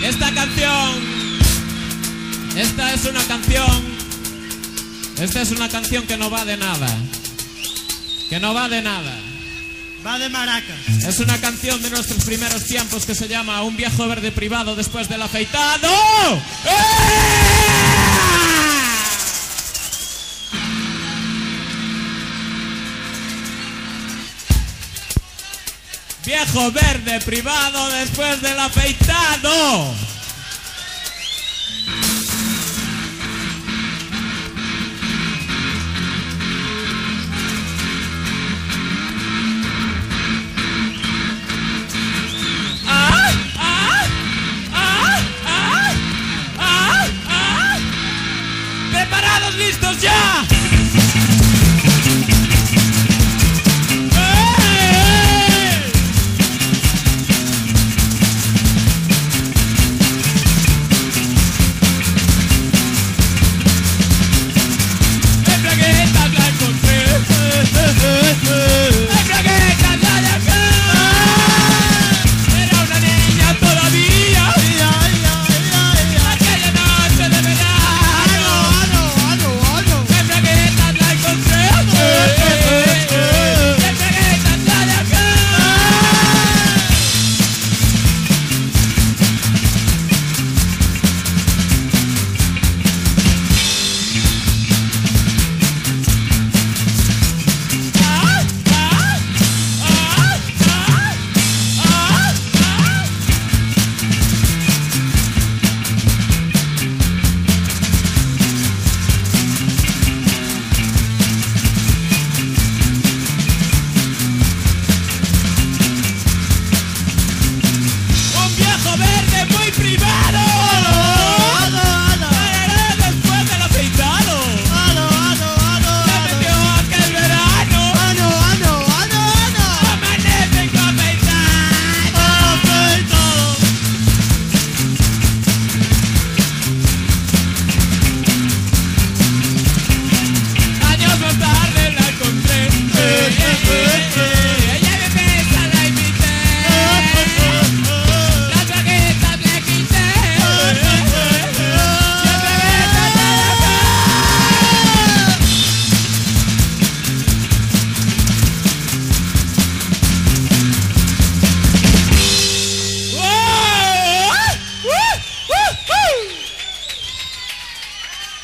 Esta es una canción que no va de nada. Que no va de nada. Va de maracas. Es una canción de nuestros primeros tiempos que se llama Un viejo verde privado después del afeitado. Viejo verde privado después del afeitado.